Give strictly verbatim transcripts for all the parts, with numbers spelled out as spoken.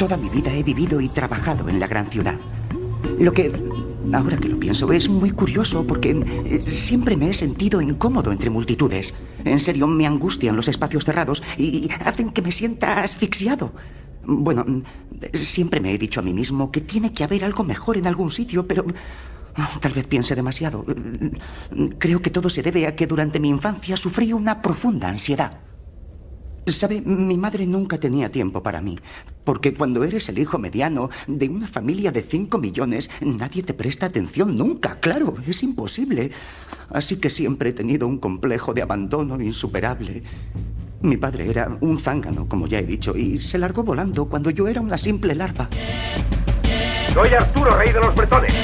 toda mi vida he vivido y trabajado en la gran ciudad. Lo que, ahora que lo pienso, es muy curioso porque eh, siempre me he sentido incómodo entre multitudes. En serio, me angustian los espacios cerrados y hacen que me sienta asfixiado. Bueno, siempre me he dicho a mí mismo que tiene que haber algo mejor en algún sitio, pero tal vez piense demasiado. Creo que todo se debe a que durante mi infancia sufrí una profunda ansiedad. ¿Sabe? Mi madre nunca tenía tiempo para mí, porque cuando eres el hijo mediano de una familia de cinco millones, nadie te presta atención nunca, claro, es imposible. Así que siempre he tenido un complejo de abandono insuperable. Mi padre era un zángano, como ya he dicho, y se largó volando cuando yo era una simple larva. Soy Arturo, rey de los bretones.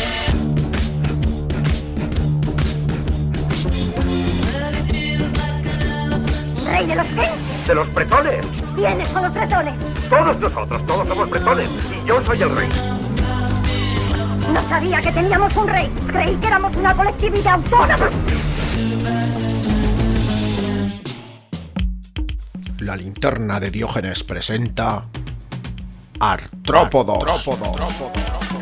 ¿Rey de los qué? De los bretones. ¿Quiénes son los bretones? Todos nosotros, todos somos bretones. Y yo soy el rey. No sabía que teníamos un rey. Creí que éramos una colectividad autónoma. La linterna de Diógenes presenta Artrópodos. Artrópodos. Artrópodos.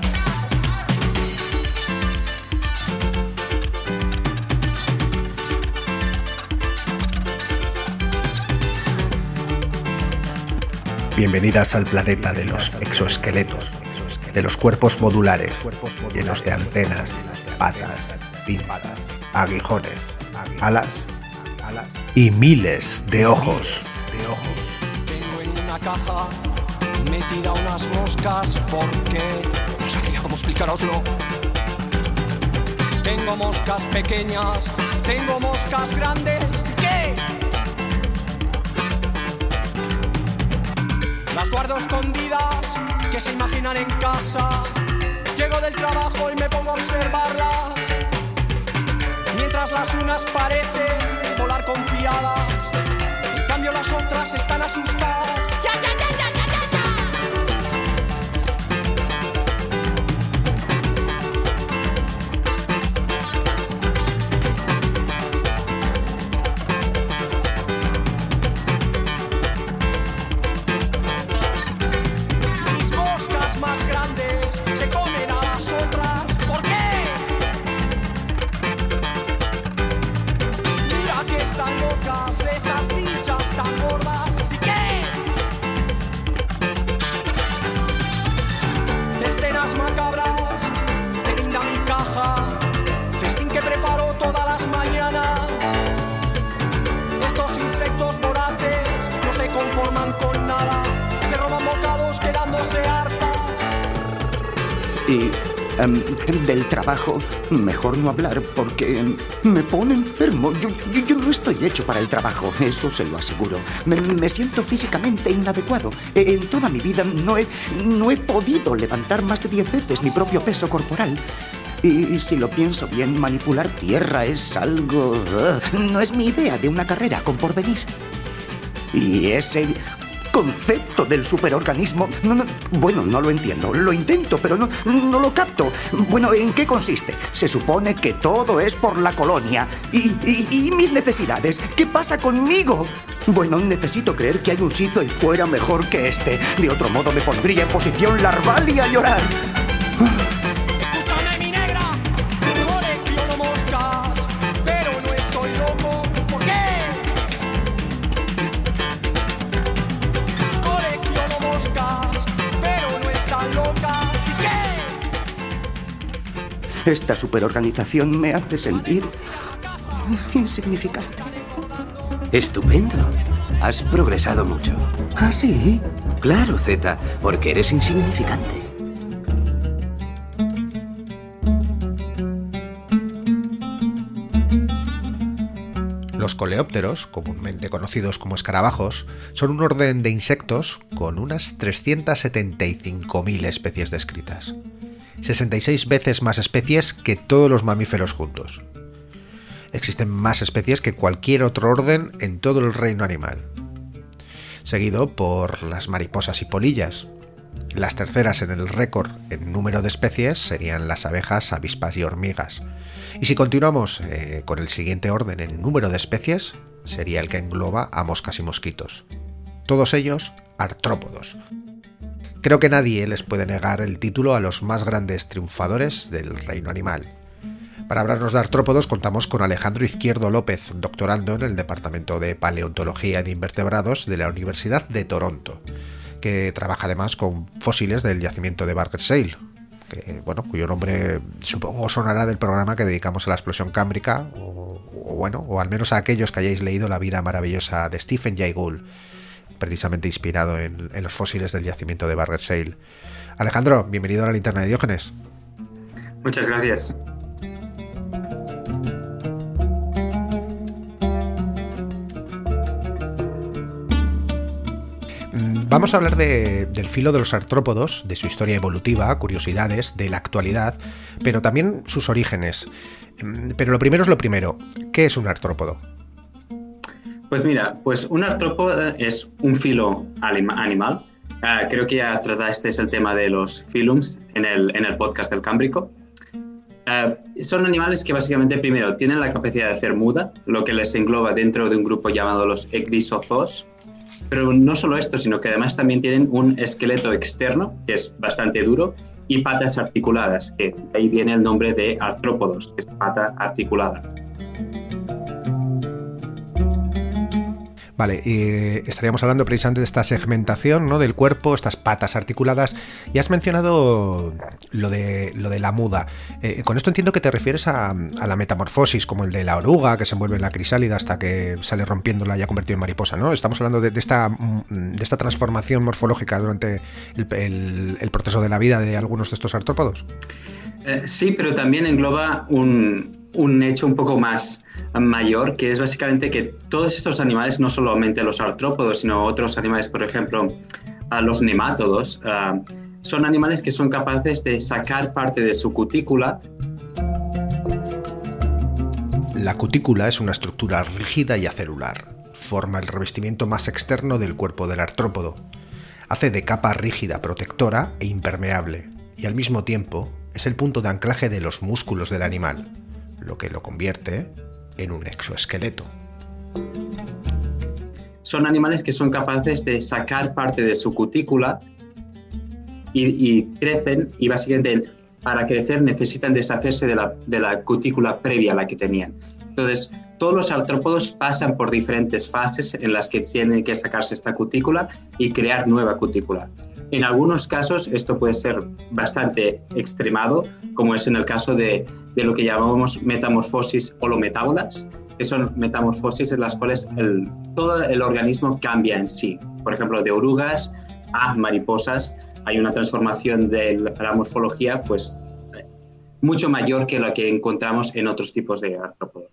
Bienvenidas al planeta de los exoesqueletos, de los cuerpos modulares, llenos de antenas, patas, pinzas, aguijones, alas y miles de ojos. Tengo en una caja metida unas moscas porque no sabría cómo explicaroslo. Tengo moscas pequeñas, tengo moscas grandes. ¿Qué? Las guardo escondidas, que se imaginan en casa. Llego del trabajo y me pongo a observarlas, mientras las unas parecen volar confiadas, en cambio las otras están asustadas. ¡Ya, ya, ya, ya, ya, ya, ya! Mis moscas más grandes se comen a las otras. ¿Por qué? Mira que están locas estas bichas tan gordas. ¿Sí qué? Escenas macabras te brinda mi caja, festín que preparo todas las mañanas. Estos insectos voraces no se conforman con nada, se roban bocados quedándose hartas. Y um, del trabajo, mejor no hablar porque me pone enfermo. Yo, yo, yo no estoy hecho para el trabajo, eso se lo aseguro. Me, me siento físicamente inadecuado. En toda mi vida no he, no he podido levantar más de diez veces mi propio peso corporal. Y si lo pienso bien, manipular tierra es algo... Uh, no es mi idea de una carrera con porvenir. Y ese concepto del superorganismo... No, no, bueno, no lo entiendo. Lo intento, pero no, no lo capto. Bueno, ¿en qué consiste? Se supone que todo es por la colonia. Y, y, y mis necesidades. ¿Qué pasa conmigo? Bueno, necesito creer que hay un sitio ahí fuera mejor que este. De otro modo me pondría en posición larval y a llorar. Escúchame, mi negra, colecciono moscas, pero no estoy loco. ¿Por qué? Colecciono moscas, pero no están locas. ¿Sí qué? Esta superorganización me hace sentir insignificante. Estupendo. Has progresado mucho. ¿Ah, sí? Claro, Z, porque eres insignificante. Los coleópteros, comúnmente conocidos como escarabajos, son un orden de insectos con unas trescientas setenta y cinco mil especies descritas. sesenta y seis veces más especies que todos los mamíferos juntos. Existen más especies que cualquier otro orden en todo el reino animal. Seguido por las mariposas y polillas. Las terceras en el récord en número de especies serían las abejas, avispas y hormigas. Y si continuamos eh, con el siguiente orden en número de especies, sería el que engloba a moscas y mosquitos. Todos ellos artrópodos. Creo que nadie les puede negar el título a los más grandes triunfadores del reino animal. Para hablarnos de artrópodos contamos con Alejandro Izquierdo López, doctorando en el Departamento de Paleontología de Invertebrados de la Universidad de Toronto, que trabaja además con fósiles del yacimiento de Burgess Shale, que, bueno, cuyo nombre supongo sonará del programa que dedicamos a la explosión cámbrica, o, o bueno, o al menos a aquellos que hayáis leído La vida maravillosa de Stephen Jay Gould, precisamente inspirado en, en los fósiles del yacimiento de Burgess Shale. Alejandro, bienvenido a la Linterna de Diógenes. Muchas gracias. Vamos a hablar de, del filo de los artrópodos, de su historia evolutiva, curiosidades, de la actualidad, pero también sus orígenes. Pero lo primero es lo primero. ¿Qué es un artrópodo? Pues mira, pues un artrópodo es un filo animal. Uh, creo que ya trataste el tema de los filums en el, en el podcast del Cámbrico. Uh, son animales que básicamente, primero, tienen la capacidad de hacer muda, lo que les engloba dentro de un grupo llamado los ecdysozoos. Pero no solo esto, sino que además también tienen un esqueleto externo, que es bastante duro, y patas articuladas, que de ahí viene el nombre de artrópodos, que es pata articulada. Vale, eh, estaríamos hablando precisamente de esta segmentación, ¿no?, del cuerpo, estas patas articuladas, y has mencionado lo de, lo de la muda. Eh, con esto entiendo que te refieres a, a la metamorfosis, como el de la oruga, que se envuelve en la crisálida hasta que sale rompiéndola y ha convertido en mariposa, ¿no? Estamos hablando de, de, esta, de esta transformación morfológica durante el, el, el proceso de la vida de algunos de estos artrópodos. Eh, sí, pero también engloba un, un hecho un poco más mayor, que es básicamente que todos estos animales, no solamente los artrópodos, sino otros animales, por ejemplo, uh, los nemátodos, uh, son animales que son capaces de sacar parte de su cutícula. La cutícula es una estructura rígida y acelular. Forma el revestimiento más externo del cuerpo del artrópodo. Hace de capa rígida, protectora e impermeable, y al mismo tiempo es el punto de anclaje de los músculos del animal, lo que lo convierte en un exoesqueleto. Son animales que son capaces de sacar parte de su cutícula y, y crecen, y básicamente para crecer necesitan deshacerse de la, de la cutícula previa a la que tenían. Entonces, todos los artrópodos pasan por diferentes fases en las que tienen que sacarse esta cutícula y crear nueva cutícula. En algunos casos esto puede ser bastante extremado, como es en el caso de, de lo que llamamos metamorfosis holometábolas, que son metamorfosis en las cuales el, todo el organismo cambia en sí. Por ejemplo, de orugas a mariposas hay una transformación de la morfología pues, mucho mayor que la que encontramos en otros tipos de artrópodos.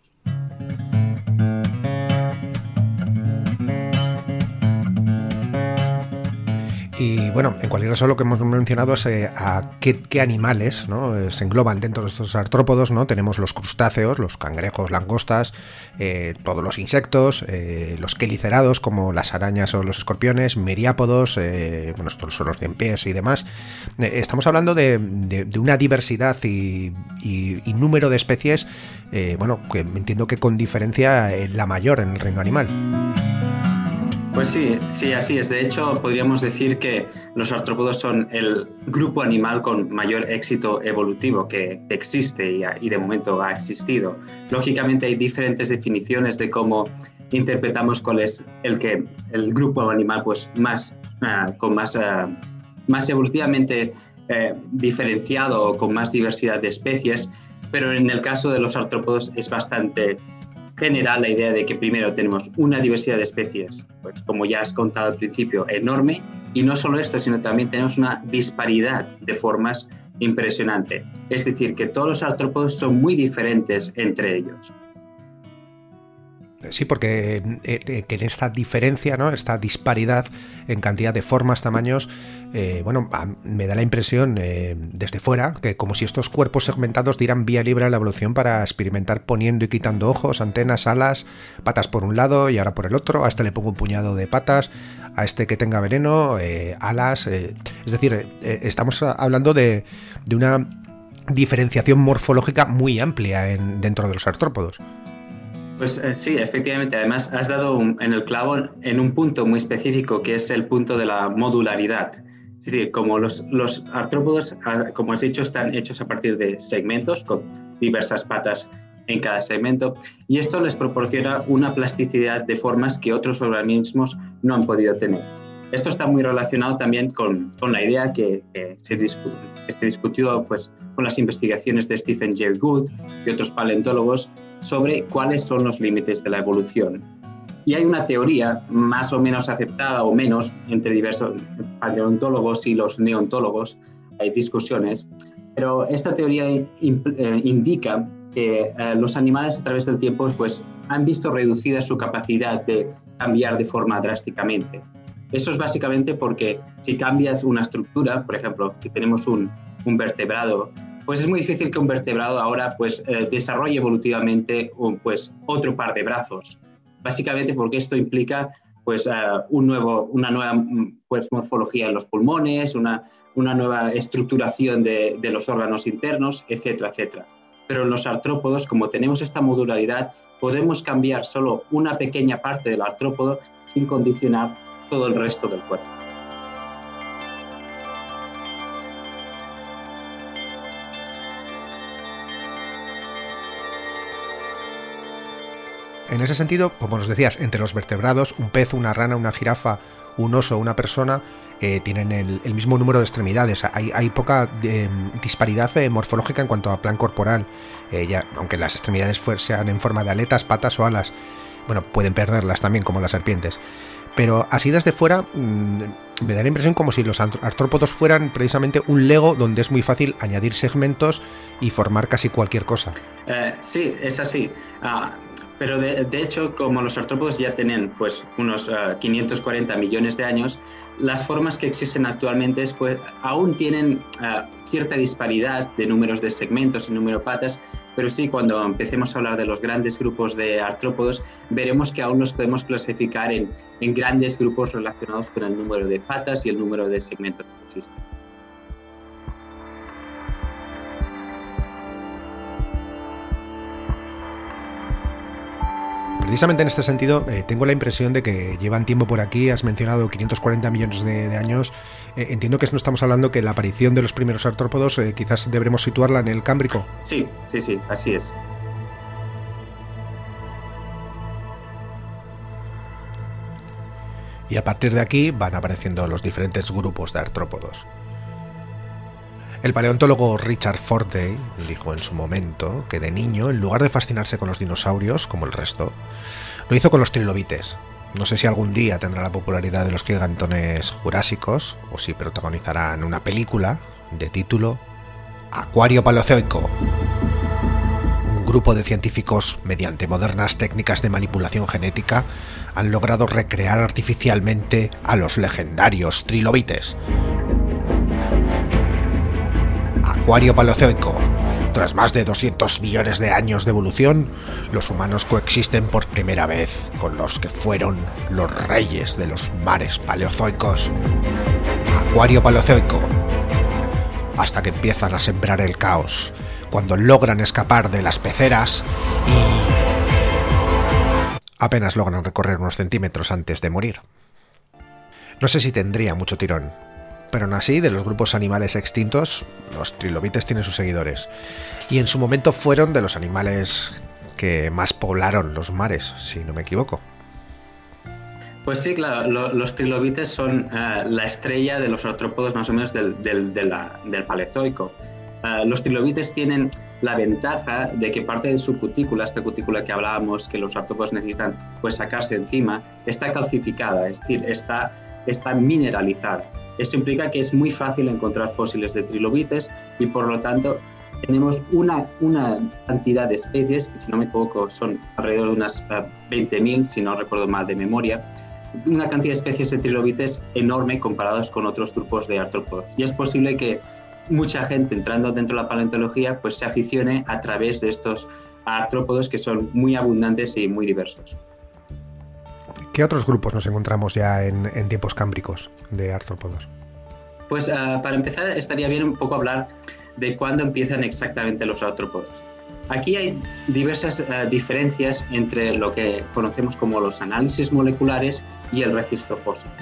Y bueno, en cualquier caso lo que hemos mencionado es eh, a qué, qué animales, ¿no?, eh, se engloban dentro de estos artrópodos, ¿no? Tenemos los crustáceos, los cangrejos, langostas, eh, todos los insectos, eh, los quelicerados como las arañas o los escorpiones, miriápodos, eh, bueno, estos son los ciempiés y demás. Eh, estamos hablando de, de, de una diversidad y, y, y número de especies, eh, bueno, que entiendo que con diferencia eh, la mayor en el reino animal. Pues sí, sí, así es. De hecho, podríamos decir que los artrópodos son el grupo animal con mayor éxito evolutivo que existe y, y de momento ha existido. Lógicamente hay diferentes definiciones de cómo interpretamos cuál es el, que, el grupo animal pues, más, uh, con más, uh, más evolutivamente uh, diferenciado o con más diversidad de especies, pero en el caso de los artrópodos es bastante general la idea de que primero tenemos una diversidad de especies, pues como ya has contado al principio, enorme, y no solo esto, sino también tenemos una disparidad de formas impresionante. Es decir, que todos los artrópodos son muy diferentes entre ellos. Sí, porque eh, que en esta diferencia, ¿no?, esta disparidad en cantidad de formas, tamaños, eh, bueno, me da la impresión eh, desde fuera que como si estos cuerpos segmentados dieran vía libre a la evolución para experimentar poniendo y quitando ojos, antenas, alas, patas por un lado y ahora por el otro. A este le pongo un puñado de patas, a este que tenga veneno, eh, alas. Eh, es decir, eh, estamos hablando de, de una diferenciación morfológica muy amplia en, dentro de los artrópodos. Pues eh, sí, efectivamente. Además, has dado un, en el clavo en un punto muy específico, que es el punto de la modularidad. Sí, como los, los artrópodos, como has dicho, están hechos a partir de segmentos con diversas patas en cada segmento, y esto les proporciona una plasticidad de formas que otros organismos no han podido tener. Esto está muy relacionado también con, con la idea que, que, se discutió, que se discutió pues, con las investigaciones de Stephen Jay Gould y otros paleontólogos sobre cuáles son los límites de la evolución. Y hay una teoría más o menos aceptada o menos entre diversos paleontólogos y los neontólogos, hay discusiones, pero esta teoría imp- eh, indica que eh, los animales a través del tiempo pues, han visto reducida su capacidad de cambiar de forma drásticamente. Eso es básicamente porque si cambias una estructura, por ejemplo, si tenemos un, un vertebrado, pues es muy difícil que un vertebrado ahora pues, eh, desarrolle evolutivamente un, pues, otro par de brazos. Básicamente porque esto implica pues, uh, un nuevo, una nueva pues, morfología en los pulmones, una, una nueva estructuración de, de los órganos internos, etcétera, etcétera. Pero en los artrópodos, como tenemos esta modularidad, podemos cambiar solo una pequeña parte del artrópodo sin condicionar todo el resto del cuerpo. En ese sentido, como nos decías, entre los vertebrados, un pez, una rana, una jirafa, un oso, una persona, eh, tienen el, el mismo número de extremidades. Hay, hay poca eh, disparidad eh, morfológica en cuanto a plan corporal. Eh, ya, aunque las extremidades sean en forma de aletas, patas o alas, bueno, pueden perderlas también, como las serpientes. Pero así desde fuera, mmm, me da la impresión como si los artrópodos fueran precisamente un Lego donde es muy fácil añadir segmentos y formar casi cualquier cosa. Eh, sí, es así. Ah. Pero de, de hecho, como los artrópodos ya tienen pues, unos uh, quinientos cuarenta millones de años, las formas que existen actualmente pues, aún tienen uh, cierta disparidad de números de segmentos y número de patas, pero sí, cuando empecemos a hablar de los grandes grupos de artrópodos, veremos que aún los podemos clasificar en, en grandes grupos relacionados con el número de patas y el número de segmentos que existen. Precisamente en este sentido, eh, tengo la impresión de que llevan tiempo por aquí. Has mencionado quinientos cuarenta millones de, de años. Eh, entiendo que no estamos hablando que la aparición de los primeros artrópodos eh, quizás deberemos situarla en el Cámbrico. Sí, sí, sí, así es. Y a partir de aquí van apareciendo los diferentes grupos de artrópodos. El paleontólogo Richard Forday dijo en su momento que de niño, en lugar de fascinarse con los dinosaurios, como el resto, lo hizo con los trilobites. No sé si algún día tendrá la popularidad de los gigantones jurásicos, o si protagonizarán una película de título Acuario Paleozoico. Un grupo de científicos, mediante modernas técnicas de manipulación genética, han logrado recrear artificialmente a los legendarios trilobites. Acuario Paleozoico. Tras más de doscientos millones de años de evolución, los humanos coexisten por primera vez con los que fueron los reyes de los mares paleozoicos. Acuario Paleozoico. Hasta que empiezan a sembrar el caos, cuando logran escapar de las peceras y apenas logran recorrer unos centímetros antes de morir. No sé si tendría mucho tirón, pero aún así, de los grupos animales extintos, los trilobites tienen sus seguidores. Y en su momento fueron de los animales que más poblaron los mares, si no me equivoco. Pues sí, claro, lo, los trilobites son uh, la estrella de los artrópodos más o menos del, del, de la, del Paleozoico. Uh, los trilobites tienen la ventaja de que parte de su cutícula, esta cutícula que hablábamos, que los artrópodos necesitan pues, sacarse encima, está calcificada, es decir, está, está mineralizada. Esto implica que es muy fácil encontrar fósiles de trilobites y por lo tanto tenemos una, una cantidad de especies, que si no me equivoco son alrededor de unas uh, veinte mil, si no recuerdo mal de memoria, una cantidad de especies de trilobites enorme comparados con otros grupos de artrópodos. Y es posible que mucha gente entrando dentro de la paleontología pues se aficione a través de estos artrópodos que son muy abundantes y muy diversos. ¿Qué otros grupos nos encontramos ya en, en tiempos cámbricos de artrópodos? Pues uh, para empezar estaría bien un poco hablar de cuándo empiezan exactamente los artrópodos. Aquí hay diversas uh, diferencias entre lo que conocemos como los análisis moleculares y el registro fósil.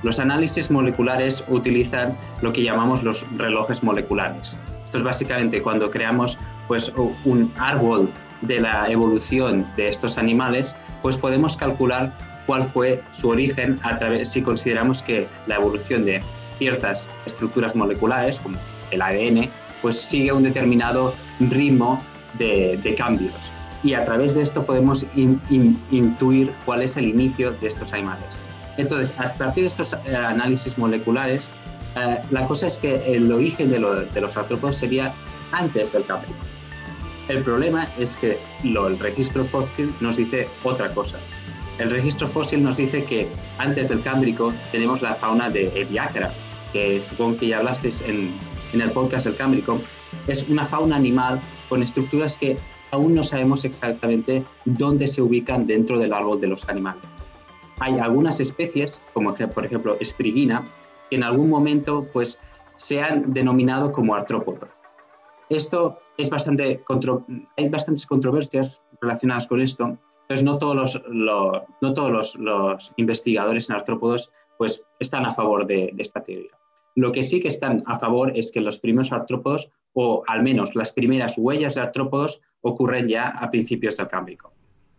Los análisis moleculares utilizan lo que llamamos los relojes moleculares. Esto es básicamente cuando creamos pues, un árbol de la evolución de estos animales, pues podemos calcular cuál fue su origen a través, si consideramos que la evolución de ciertas estructuras moleculares, como el A D N, pues sigue un determinado ritmo de, de cambios. Y a través de esto podemos in, in, intuir cuál es el inicio de estos animales. Entonces, a partir de estos eh, análisis moleculares, eh, la cosa es que el origen de, lo, de los artrópodos sería antes del Cámbrico. El problema es que lo, el registro fósil nos dice otra cosa. El registro fósil nos dice que antes del Cámbrico tenemos la fauna de Ediacara, que supongo que ya hablasteis en, en el podcast del Cámbrico. Es una fauna animal con estructuras que aún no sabemos exactamente dónde se ubican dentro del árbol de los animales. Hay algunas especies, como por ejemplo Sprigina, que en algún momento pues, se han denominado como artrópodos. Esto es bastante contro... hay bastantes controversias relacionadas con esto. Entonces, no todos los, lo, no todos los, los investigadores en artrópodos pues, están a favor de, de esta teoría. Lo que sí que están a favor es que los primeros artrópodos, o al menos las primeras huellas de artrópodos, ocurren ya a principios del Cámbrico.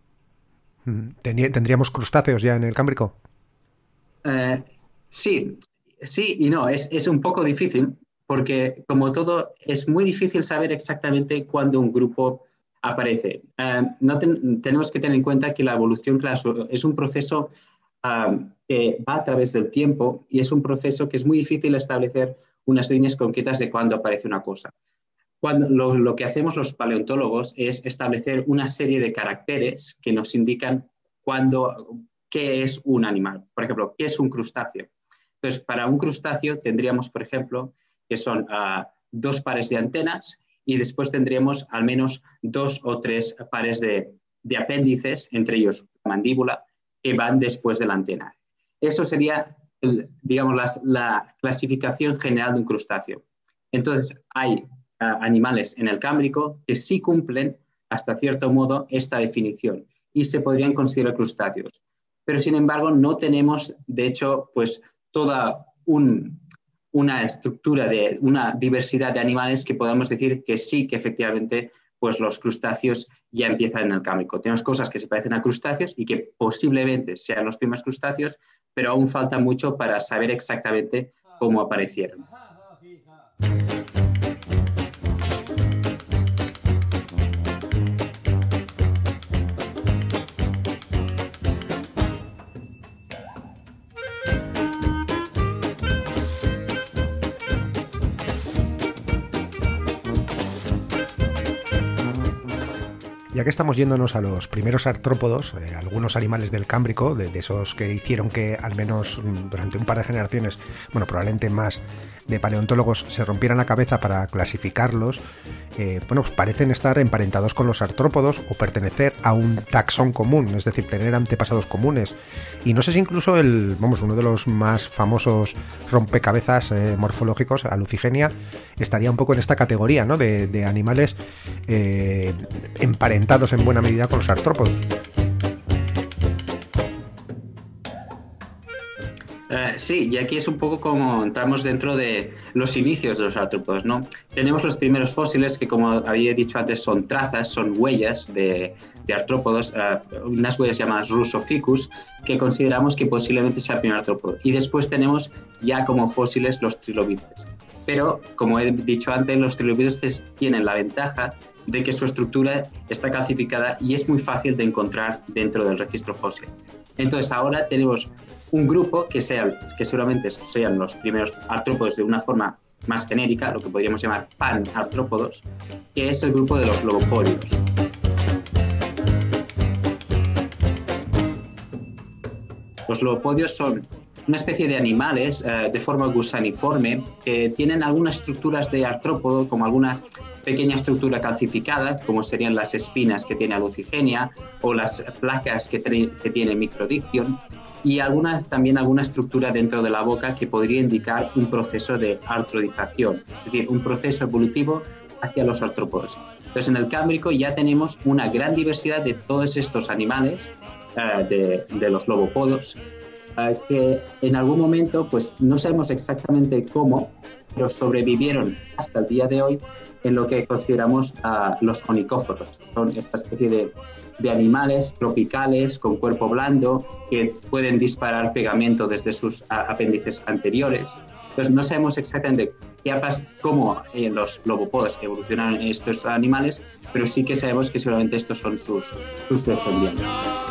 ¿Tendríamos crustáceos ya en el Cámbrico? Eh, sí, sí y no. Es, es un poco difícil porque, como todo, es muy difícil saber exactamente cuándo un grupo aparece. Uh, no ten, tenemos que tener en cuenta que la evolución claro, es un proceso uh, que va a través del tiempo y es un proceso que es muy difícil establecer unas líneas concretas de cuándo aparece una cosa. Cuando, lo, lo que hacemos los paleontólogos es establecer una serie de caracteres que nos indican cuándo, qué es un animal. Por ejemplo, ¿qué es un crustáceo? Entonces, para un crustáceo tendríamos, por ejemplo, que son uh, dos pares de antenas y después tendríamos al menos dos o tres pares de, de apéndices, entre ellos la mandíbula, que van después de la antena. Eso sería, el, digamos, las, la clasificación general de un crustáceo. Entonces, hay uh, animales en el Cámbrico que sí cumplen, hasta cierto modo, esta definición y se podrían considerar crustáceos. Pero, sin embargo, no tenemos, de hecho, pues, toda un... una estructura de una diversidad de animales que podamos decir que sí, que efectivamente pues los crustáceos ya empiezan en el Cámbrico. Tenemos cosas que se parecen a crustáceos y que posiblemente sean los primeros crustáceos, pero aún falta mucho para saber exactamente cómo aparecieron. Ya que estamos yéndonos a los primeros artrópodos, eh, algunos animales del Cámbrico, de, de esos que hicieron que al menos durante un par de generaciones, bueno, probablemente más, de paleontólogos se rompieran la cabeza para clasificarlos, eh, bueno, pues parecen estar emparentados con los artrópodos o pertenecer a un taxón común, es decir, tener antepasados comunes. Y no sé si incluso el, vamos, uno de los más famosos rompecabezas eh, morfológicos, Alucigenia, estaría un poco en esta categoría, ¿no? De, de animales eh, emparentados en buena medida con los artrópodos. Uh, sí, y aquí es un poco como entramos dentro de los inicios de los artrópodos, ¿no? Tenemos los primeros fósiles que, como había dicho antes, son trazas, son huellas de, de artrópodos, uh, unas huellas llamadas Russoficus, que consideramos que posiblemente sea el primer artrópodo. Y después tenemos ya como fósiles los trilobites. Pero, como he dicho antes, los trilobites tienen la ventaja de que su estructura está calcificada y es muy fácil de encontrar dentro del registro fósil. Entonces, ahora tenemos un grupo que, sea, que seguramente sean los primeros artrópodos de una forma más genérica, lo que podríamos llamar panartrópodos, que es el grupo de los lobopodios. Los lobopodios son una especie de animales eh, de forma gusaniforme que tienen algunas estructuras de artrópodo, como alguna pequeña estructura calcificada, como serían las espinas que tiene Alucigenia o las placas que, que tiene Microdictyon, y alguna, también alguna estructura dentro de la boca que podría indicar un proceso de artrodización, es decir, un proceso evolutivo hacia los artrópodos. Entonces, en el Cámbrico ya tenemos una gran diversidad de todos estos animales, uh, de, de los lobopodos, uh, que en algún momento, pues no sabemos exactamente cómo, pero sobrevivieron hasta el día de hoy en lo que consideramos uh, los onicóforos. Son esta especie de, de animales tropicales con cuerpo blando que pueden disparar pegamento desde sus uh, apéndices anteriores. Entonces no sabemos exactamente qué pasa, cómo eh, los lobopodos evolucionaron estos animales, pero sí que sabemos que seguramente estos son sus, sus descendientes.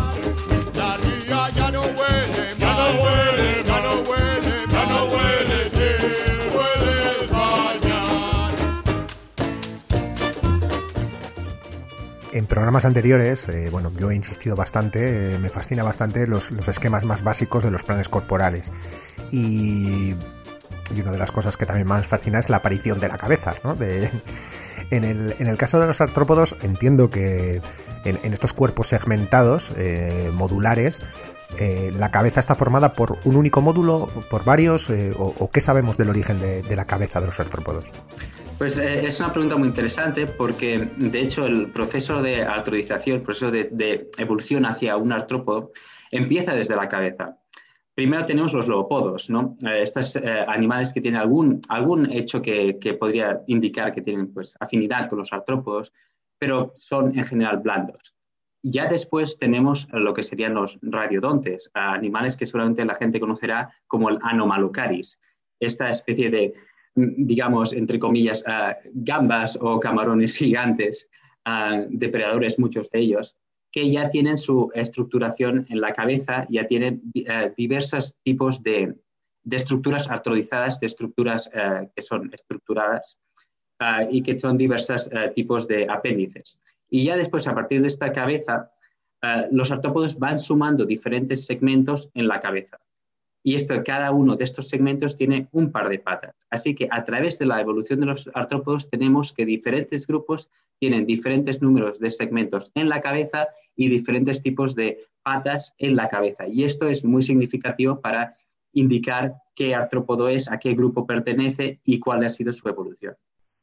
En programas anteriores, eh, bueno, yo he insistido bastante, eh, me fascina bastante los, los esquemas más básicos de los planes corporales. Y... Y una de las cosas que también más fascina es la aparición de la cabeza, ¿no? De, en, el, en el caso de los artrópodos, entiendo que en, en estos cuerpos segmentados, eh, modulares, eh, la cabeza está formada por un único módulo, por varios, eh, o, o ¿qué sabemos del origen de, de la cabeza de los artrópodos? Pues eh, es una pregunta muy interesante porque, de hecho, el proceso de artrodización, el proceso de, de evolución hacia un artrópodo, empieza desde la cabeza. Primero tenemos los lobopodos, ¿no? Eh, estos eh, animales que tienen algún, algún hecho que, que podría indicar que tienen pues, afinidad con los artrópodos, pero son en general blandos. Ya después tenemos lo que serían los radiodontes, animales que seguramente la gente conocerá como el Anomalocaris, esta especie de, digamos, entre comillas, uh, gambas o camarones gigantes, uh, depredadores muchos de ellos, que ya tienen su estructuración en la cabeza, ya tienen uh, diversos tipos de, de estructuras artrodizadas, de estructuras uh, que son estructuradas uh, y que son diversos uh, tipos de apéndices. Y ya después, a partir de esta cabeza, uh, los artrópodos van sumando diferentes segmentos en la cabeza. Y esto, cada uno de estos segmentos tiene un par de patas. Así que a través de la evolución de los artrópodos tenemos que diferentes grupos tienen diferentes números de segmentos en la cabeza y diferentes tipos de patas en la cabeza. Y esto es muy significativo para indicar qué artrópodo es, a qué grupo pertenece y cuál ha sido su evolución.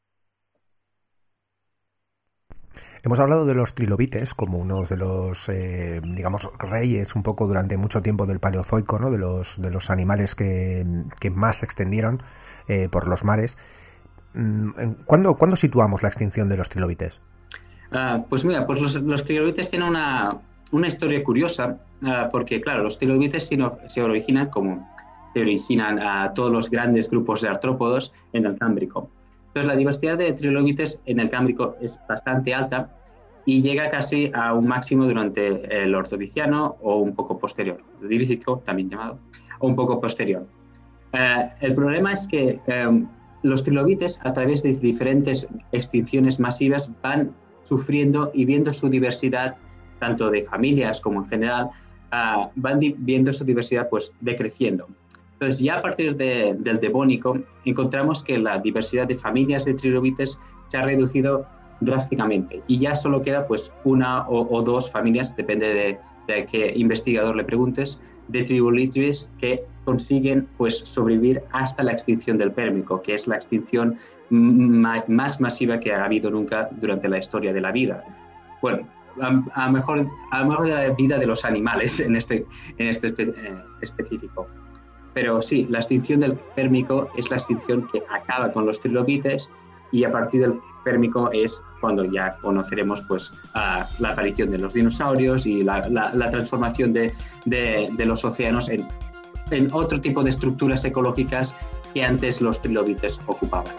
Hemos hablado de los trilobites como unos de los, eh, digamos, reyes un poco durante mucho tiempo del Paleozoico, ¿no? De los, de los animales que, que más se extendieron eh, por los mares. ¿Cuándo, ¿Cuándo situamos la extinción de los trilobites? Uh, pues mira, pues los, los trilobites tienen una, una historia curiosa, uh, porque claro, los trilobites se, no, se originan como se originan a todos los grandes grupos de artrópodos en el Cámbrico. Entonces la diversidad de trilobites en el Cámbrico es bastante alta y llega casi a un máximo durante el Ordoviciano o un poco posterior, el Ordovícico también llamado, o un poco posterior. Uh, el problema es que um, los trilobites, a través de diferentes extinciones masivas, van sufriendo y viendo su diversidad, tanto de familias como en general, uh, van viendo su diversidad pues decreciendo. Entonces ya a partir de, del Devónico encontramos que la diversidad de familias de trilobites se ha reducido drásticamente y ya solo queda pues una o, o dos familias, depende de, de qué investigador le preguntes, de trilobites que consiguen pues sisobrevivir hasta la extinción del Pérmico, que es la extinción ma más masiva que ha habido nunca durante la historia de la vida. Bueno, a, a, mejor, a lo mejor de la vida de los animales en este, en este espe eh, específico. Pero sí, la extinción del Pérmico es la extinción que acaba con los trilobites y a partir del Pérmico es cuando ya conoceremos pues, uh, la aparición de los dinosaurios y la, la, la transformación de, de, de los océanos en, en otro tipo de estructuras ecológicas que antes los trilobites ocupaban.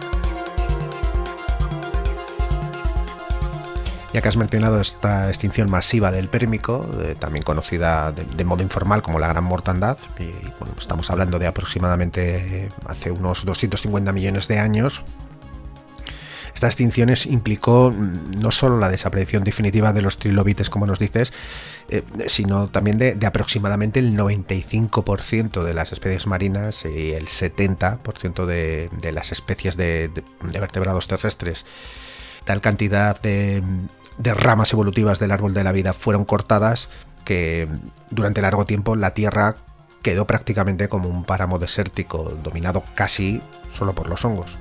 Ya que has mencionado esta extinción masiva del Pérmico, eh, también conocida de, de modo informal como la Gran Mortandad, y, y bueno, estamos hablando de aproximadamente eh, hace unos doscientos cincuenta millones de años, esta extinción implicó no solo la desaparición definitiva de los trilobites, como nos dices, eh, sino también de, de aproximadamente el noventa y cinco por ciento de las especies marinas y el setenta por ciento de, de las especies de, de, de vertebrados terrestres. Tal cantidad de, de ramas evolutivas del árbol de la vida fueron cortadas que durante largo tiempo la Tierra quedó prácticamente como un páramo desértico, dominado casi solo por los hongos.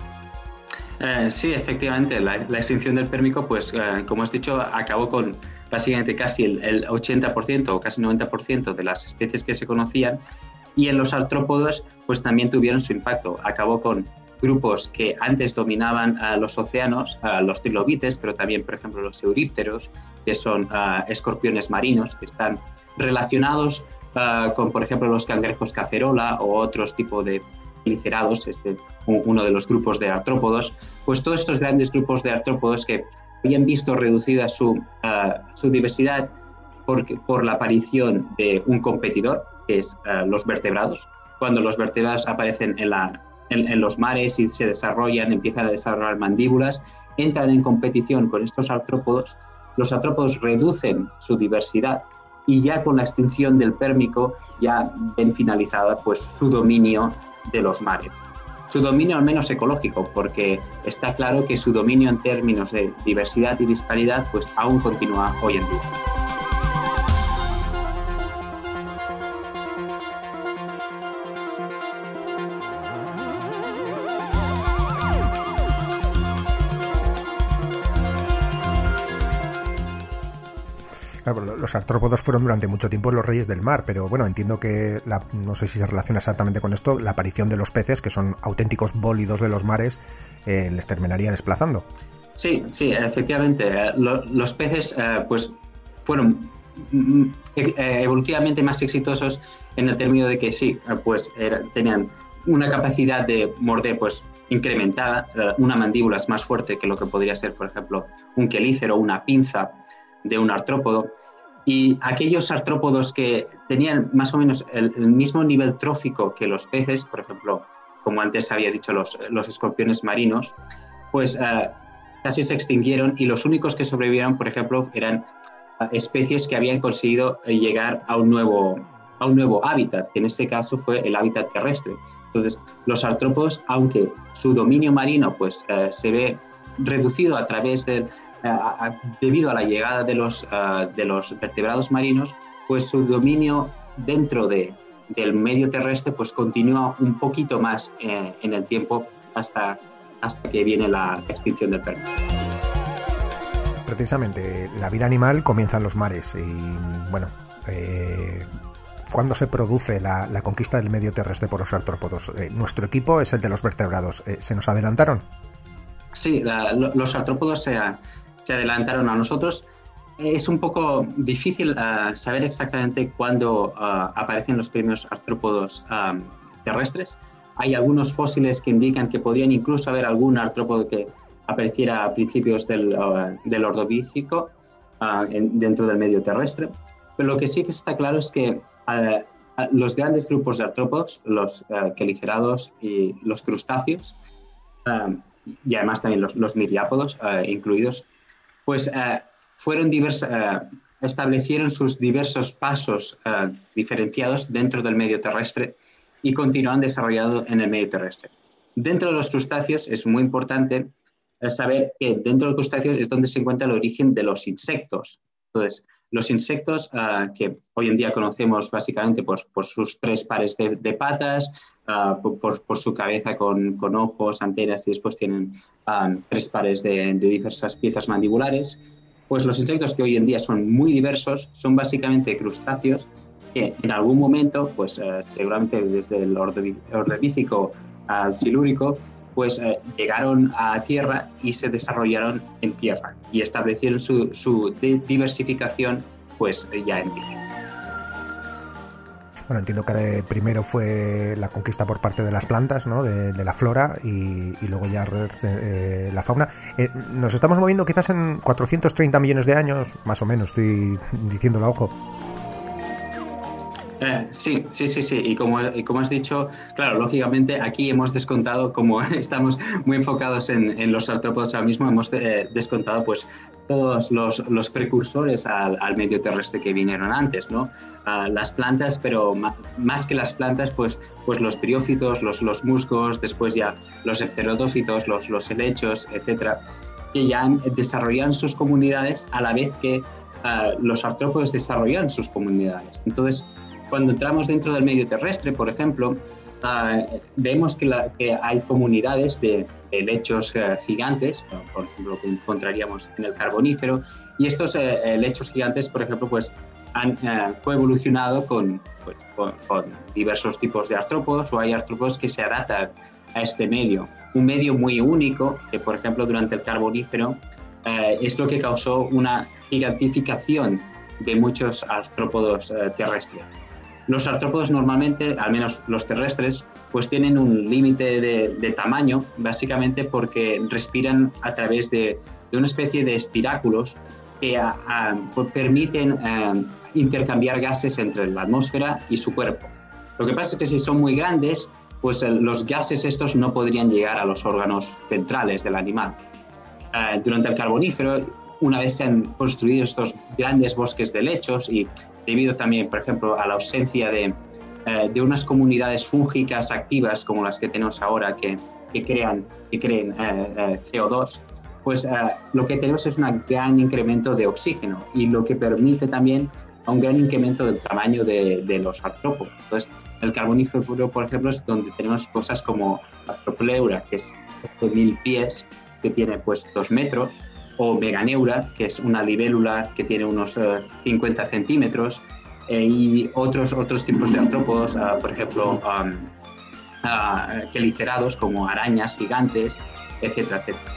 Eh, sí, efectivamente, la, la extinción del Pérmico, pues eh, como has dicho, acabó con básicamente casi el, el ochenta por ciento o casi noventa por ciento de las especies que se conocían, y en los artrópodos pues también tuvieron su impacto. Acabó con grupos que antes dominaban uh, los océanos, uh, los trilobites, pero también, por ejemplo, los eurípteros, que son uh, escorpiones marinos, que están relacionados uh, con, por ejemplo, los cangrejos cacerola o otros tipos de quelicerados, este, uno de los grupos de artrópodos. Pues todos estos grandes grupos de artrópodos que habían visto reducida su, uh, su diversidad por, por la aparición de un competidor, que es uh, los vertebrados. Cuando los vertebrados aparecen en, la, en, en los mares y se desarrollan, empiezan a desarrollar mandíbulas, entran en competición con estos artrópodos, los artrópodos reducen su diversidad y ya con la extinción del Pérmico ya ven finalizada pues, su dominio de los mares. Su dominio al menos ecológico, porque está claro que su dominio en términos de diversidad y disparidad pues, aún continúa hoy en día. Claro, los artrópodos fueron durante mucho tiempo los reyes del mar, pero bueno, entiendo que, la, no sé si se relaciona exactamente con esto, la aparición de los peces, que son auténticos bólidos de los mares, eh, les terminaría desplazando. Sí, sí, efectivamente. Los peces eh, pues fueron evolutivamente más exitosos en el término de que sí, pues era, tenían una capacidad de morder pues incrementada, una mandíbula es más fuerte que lo que podría ser, por ejemplo, un quelícero o una pinza de un artrópodo, y aquellos artrópodos que tenían más o menos el, el mismo nivel trófico que los peces, por ejemplo, como antes había dicho, los, los escorpiones marinos, pues uh, casi se extinguieron, y los únicos que sobrevivieron, por ejemplo, eran uh, especies que habían conseguido llegar a un nuevo, a un nuevo hábitat, que en este caso fue el hábitat terrestre. Entonces, los artrópodos, aunque su dominio marino pues, uh, se ve reducido a través del Uh, debido a la llegada de los, uh, de los vertebrados marinos, pues su dominio dentro de, del medio terrestre pues continúa un poquito más eh, en el tiempo hasta, hasta que viene la extinción del Pérmico. Precisamente, la vida animal comienza en los mares y, bueno, eh, ¿cuándo se produce la, la conquista del medio terrestre por los artrópodos? Eh, nuestro equipo es el de los vertebrados. Eh, ¿Se nos adelantaron? Sí, la, los artrópodos se... se adelantaron a nosotros. Es un poco difícil uh, saber exactamente cuándo uh, aparecen los primeros artrópodos um, terrestres. Hay algunos fósiles que indican que podrían incluso haber algún artrópodo que apareciera a principios del, uh, del Ordovícico uh, en, dentro del medio terrestre. Pero lo que sí que está claro es que uh, los grandes grupos de artrópodos, los uh, quelicerados y los crustáceos, uh, y además también los, los miriápodos uh, incluidos, pues uh, fueron divers, uh, establecieron sus diversos pasos uh, diferenciados dentro del medio terrestre y continúan desarrollando en el medio terrestre. Dentro de los crustáceos es muy importante uh, saber que dentro de los crustáceos es donde se encuentra el origen de los insectos. Entonces, los insectos uh, que hoy en día conocemos básicamente por, por sus tres pares de, de patas, uh, por, por su cabeza con, con ojos, antenas, y después tienen um, tres pares de, de diversas piezas mandibulares, pues los insectos que hoy en día son muy diversos son básicamente crustáceos que en algún momento, pues uh, seguramente desde el Ordovícico al Silúrico, pues eh, llegaron a tierra y se desarrollaron en tierra y establecieron su, su diversificación pues ya en tierra. Bueno, entiendo que primero fue la conquista por parte de las plantas, ¿no? de, de la flora y, y luego ya eh, la fauna. Eh, nos estamos moviendo quizás en cuatrocientos treinta millones de años, más o menos, estoy diciéndolo a ojo. Eh, sí, sí, sí, sí. Y como, y como has dicho, claro, lógicamente aquí hemos descontado, como estamos muy enfocados en, en los artrópodos ahora mismo, hemos eh, descontado pues todos los, los precursores al, al medio terrestre que vinieron antes, ¿no? Uh, las plantas, pero ma, más que las plantas, pues, pues los briófitos, los, los musgos, después ya los pterodófitos, los, los helechos, etcétera, que ya desarrollaron sus comunidades a la vez que uh, los artrópodos desarrollaron sus comunidades. Entonces, cuando entramos dentro del medio terrestre, por ejemplo, uh, vemos que, la, que hay comunidades de, de lechos uh, gigantes, por ejemplo, que encontraríamos en el Carbonífero, y estos uh, lechos gigantes, por ejemplo, pues han uh, coevolucionado con, pues, con, con diversos tipos de artrópodos, o hay artrópodos que se adaptan a este medio. Un medio muy único, que por ejemplo durante el Carbonífero eh, es lo que causó una gigantificación de muchos artrópodos eh, terrestres. Los artrópodos normalmente, al menos los terrestres, pues tienen un límite de, de tamaño, básicamente porque respiran a través de, de una especie de espiráculos que a, a, pues permiten eh, intercambiar gases entre la atmósfera y su cuerpo. Lo que pasa es que si son muy grandes, pues eh, los gases estos no podrían llegar a los órganos centrales del animal. Eh, durante el Carbonífero, una vez se han construido estos grandes bosques de lechos y debido también, por ejemplo, a la ausencia de, eh, de unas comunidades fúngicas activas como las que tenemos ahora que, que crean, que creen eh, eh, C O dos, pues eh, lo que tenemos es un gran incremento de oxígeno y lo que permite también un gran incremento del tamaño de, de los artrópodos. Entonces, el Carbonífero, por ejemplo, es donde tenemos cosas como Astropleura, que es de mil pies, que tiene pues dos metros, o Meganeura, que es una libélula que tiene unos uh, cincuenta centímetros, eh, y otros, otros tipos de artrópodos, uh, por ejemplo, um, uh, quelicerados, como arañas gigantes, etcétera, etcétera.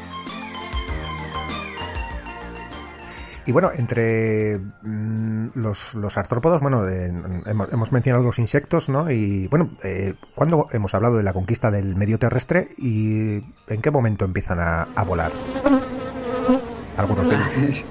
Y bueno, entre mmm, los, los artrópodos, bueno, eh, hemos, hemos mencionado los insectos, ¿no? Y bueno, eh, ¿cuándo hemos hablado de la conquista del medio terrestre y en qué momento empiezan a, a volar? Algunos de ellos.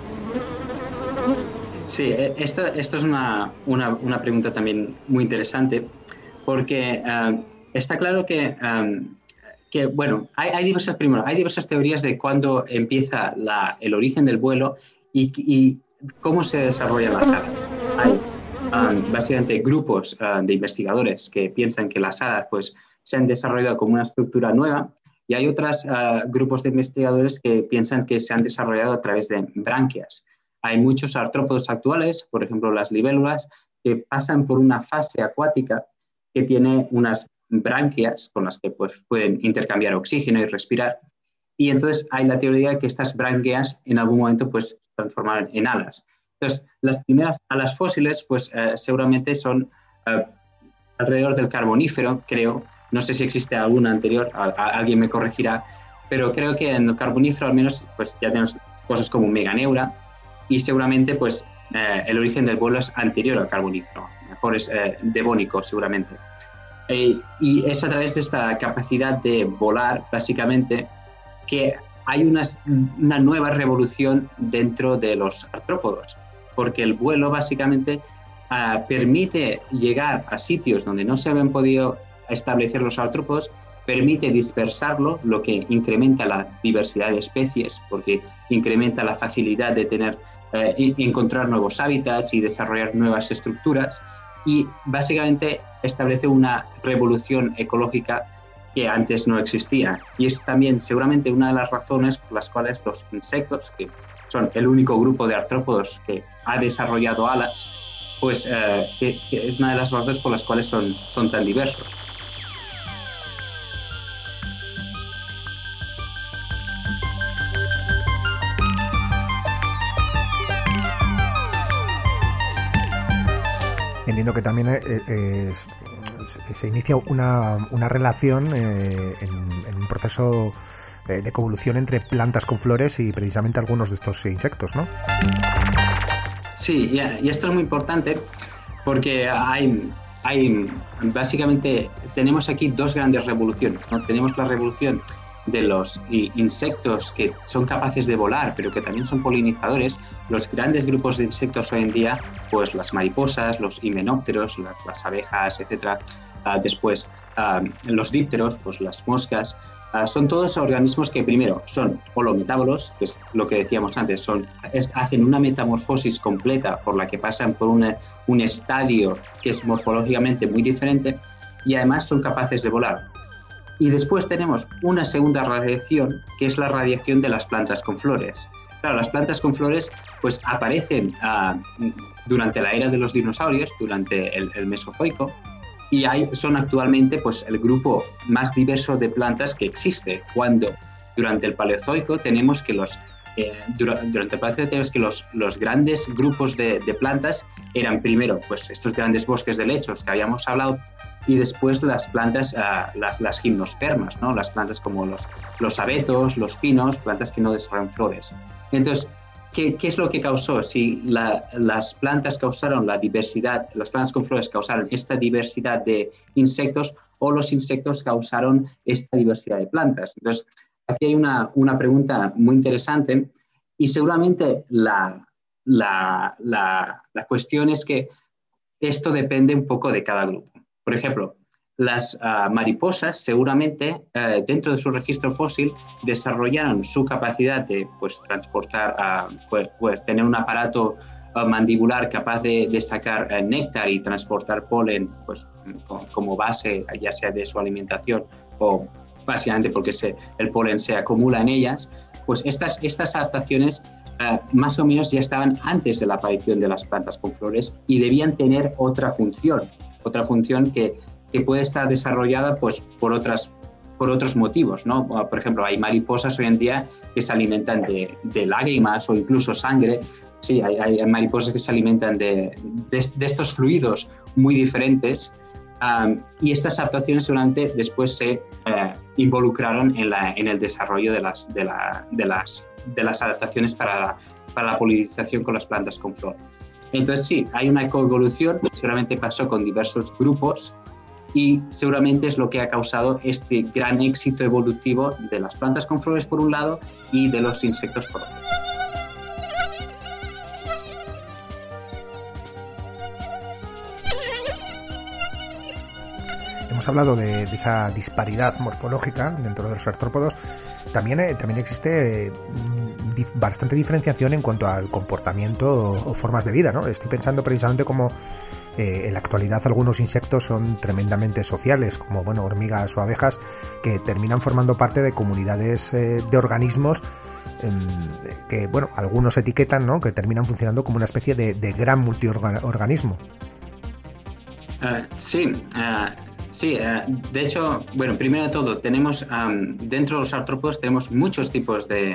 Sí, esta, esta es una, una, una pregunta también muy interesante, porque uh, está claro que, um, que bueno, hay, hay, diversas, primero, hay diversas teorías de cuándo empieza la, el origen del vuelo y, y cómo se desarrolla la alas. Hay um, básicamente grupos uh, de investigadores que piensan que las alas pues, se han desarrollado como una estructura nueva, y hay otros uh, grupos de investigadores que piensan que se han desarrollado a través de branquias. Hay muchos artrópodos actuales, por ejemplo las libélulas, que pasan por una fase acuática que tiene unas branquias con las que pues, pueden intercambiar oxígeno y respirar. Y entonces hay la teoría de que estas branquias en algún momento pues, se transforman en alas. Entonces, las primeras alas fósiles pues, eh, seguramente son eh, alrededor del Carbonífero, creo. No sé si existe alguna anterior, a, a, alguien me corregirá, pero creo que en el Carbonífero al menos pues, ya tenemos cosas como Meganeura y seguramente pues, eh, el origen del vuelo es anterior al Carbonífero, mejor es eh, devónico seguramente. Eh, y es a través de esta capacidad de volar, básicamente, que hay una, una nueva revolución dentro de los artrópodos, porque el vuelo básicamente uh, permite llegar a sitios donde no se habían podido establecer los artrópodos, permite dispersarlo, lo que incrementa la diversidad de especies, porque incrementa la facilidad de tener, uh, encontrar nuevos hábitats y desarrollar nuevas estructuras, y básicamente establece una revolución ecológica que antes no existía. Y es también seguramente una de las razones por las cuales los insectos, que son el único grupo de artrópodos que ha desarrollado alas, pues eh, que, que es una de las razones por las cuales son, son tan diversos. Entiendo que también es, es, se inicia una, una relación eh, en, en un proceso eh, de coevolución entre plantas con flores y precisamente algunos de estos insectos, ¿no? Sí, y esto es muy importante porque hay, hay básicamente tenemos aquí dos grandes revoluciones, ¿no? Tenemos la revolución de los insectos que son capaces de volar, pero que también son polinizadores. Los grandes grupos de insectos hoy en día, pues las mariposas, los himenópteros, las, las abejas, etcétera. Uh, después, uh, los dípteros, pues las moscas, uh, son todos organismos que primero son holometábolos, que es lo que decíamos antes, son, es, hacen una metamorfosis completa por la que pasan por una, un estadio que es morfológicamente muy diferente y además son capaces de volar. Y después tenemos una segunda radiación, que es la radiación de las plantas con flores. Claro, las plantas con flores pues aparecen uh, durante la era de los dinosaurios, durante el, el Mesozoico, y hay, son actualmente pues, el grupo más diverso de plantas que existe, cuando durante el Paleozoico tenemos que los, eh, dura, durante el Paleozoico tenemos que los, los grandes grupos de, de plantas eran primero pues, estos grandes bosques de helechos que habíamos hablado, y después las plantas, uh, las, las gimnospermas, ¿no? Las plantas como los, los abetos, los pinos, plantas que no desarrollan flores. Entonces, ¿qué, qué es lo que causó? Si la, las plantas causaron la diversidad, las plantas con flores causaron esta diversidad de insectos, o los insectos causaron esta diversidad de plantas. Entonces, aquí hay una, una pregunta muy interesante, y seguramente la, la, la, la cuestión es que esto depende un poco de cada grupo. Por ejemplo, las uh, mariposas seguramente uh, dentro de su registro fósil desarrollaron su capacidad de pues, transportar, uh, pues, pues, tener un aparato uh, mandibular capaz de, de sacar uh, néctar y transportar polen pues, como base, ya sea de su alimentación o básicamente porque se, el polen se acumula en ellas. Pues estas, estas adaptaciones uh, más o menos ya estaban antes de la aparición de las plantas con flores y debían tener otra función. Otra función que, que puede estar desarrollada pues, por, otras, por otros motivos, ¿no? Por ejemplo, hay mariposas hoy en día que se alimentan de, de lágrimas o incluso sangre. Sí, hay, hay mariposas que se alimentan de, de, de estos fluidos muy diferentes, um, y estas adaptaciones seguramente después se uh, involucraron en, la, en el desarrollo de las, de, la, de, las, de las adaptaciones para la, para la polinización con las plantas con flor. Entonces sí, hay una coevolución, seguramente pasó con diversos grupos y seguramente es lo que ha causado este gran éxito evolutivo de las plantas con flores por un lado y de los insectos por otro. Hemos hablado de, de esa disparidad morfológica dentro de los artrópodos. También, eh, también existe eh, dif- bastante diferenciación en cuanto al comportamiento o, o formas de vida, ¿no? Estoy pensando precisamente como eh, en la actualidad algunos insectos son tremendamente sociales, como bueno, hormigas o abejas, que terminan formando parte de comunidades eh, de organismos eh, que, bueno, algunos etiquetan, ¿no? Que terminan funcionando como una especie de, de gran multiorganismo. Uh, sí, uh... Sí, uh, de hecho, bueno, primero de todo, tenemos um, dentro de los artrópodos tenemos muchos tipos de,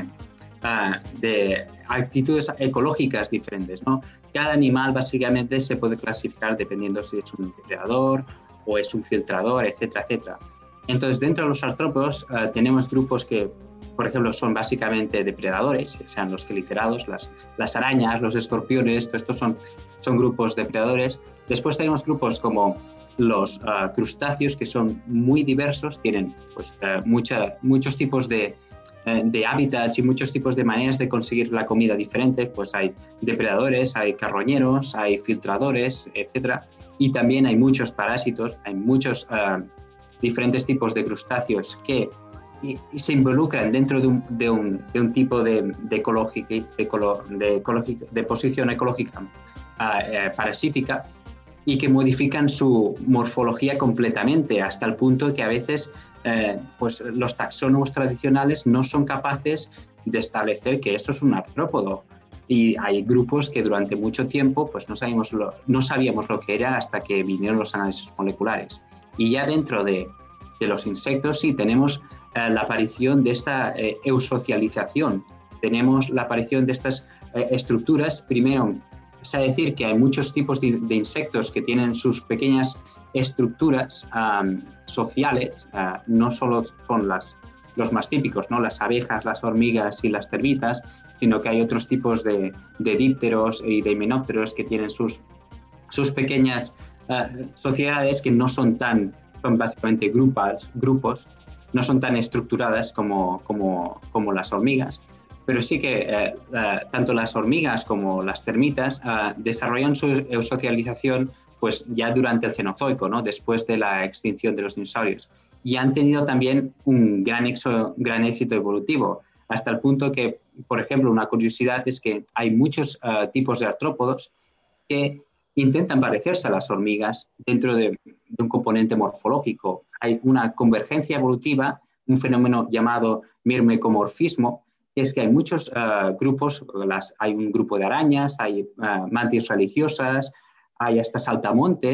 uh, de actitudes ecológicas diferentes, ¿no? Cada animal básicamente se puede clasificar dependiendo si es un depredador o es un filtrador, etcétera, etcétera. Entonces, dentro de los artrópodos uh, tenemos grupos que, por ejemplo, son básicamente depredadores, sean los quelícerados, las, las arañas, los escorpiones, todo estos son, son grupos depredadores. Después tenemos grupos como los uh, crustáceos, que son muy diversos, tienen pues, uh, mucha, muchos tipos de, uh, de hábitats y muchos tipos de maneras de conseguir la comida diferente. Pues hay depredadores, hay carroñeros, hay filtradores, etcétera. Y también hay muchos parásitos, hay muchos uh, diferentes tipos de crustáceos que y, y se involucran dentro de un, de un, de un tipo de, de, ecologica, de, ecolo, de, ecologica, de posición ecológica uh, uh, parasítica, y que modifican su morfología completamente, hasta el punto que a veces eh, pues los taxónomos tradicionales no son capaces de establecer que eso es un artrópodo. Y hay grupos que durante mucho tiempo pues no sabíamos lo, no sabíamos lo que era hasta que vinieron los análisis moleculares. Y ya dentro de, de los insectos sí tenemos eh, la aparición de esta eh, eusocialización. Tenemos la aparición de estas eh, estructuras, primero, es decir, que hay muchos tipos de, de insectos que tienen sus pequeñas estructuras um, sociales, uh, no solo son las, los más típicos, ¿no? Las abejas, las hormigas y las termitas, sino que hay otros tipos de, de dípteros y de himenópteros que tienen sus, sus pequeñas uh, sociedades que no son tan, son básicamente grupas, grupos, no son tan estructuradas como, como, como las hormigas. Pero sí que eh, eh, tanto las hormigas como las termitas eh, desarrollan su eusocialización pues, ya durante el Cenozoico, ¿no? Después de la extinción de los dinosaurios. Y han tenido también un gran, exo, gran éxito evolutivo, hasta el punto que, por ejemplo, una curiosidad es que hay muchos uh, tipos de artrópodos que intentan parecerse a las hormigas dentro de, de un componente morfológico. Hay una convergencia evolutiva, un fenómeno llamado mirmecomorfismo, que es que hay muchos uh, grupos, las, hay un grupo de arañas, hay uh, mantis religiosas, hay hasta saltamontes,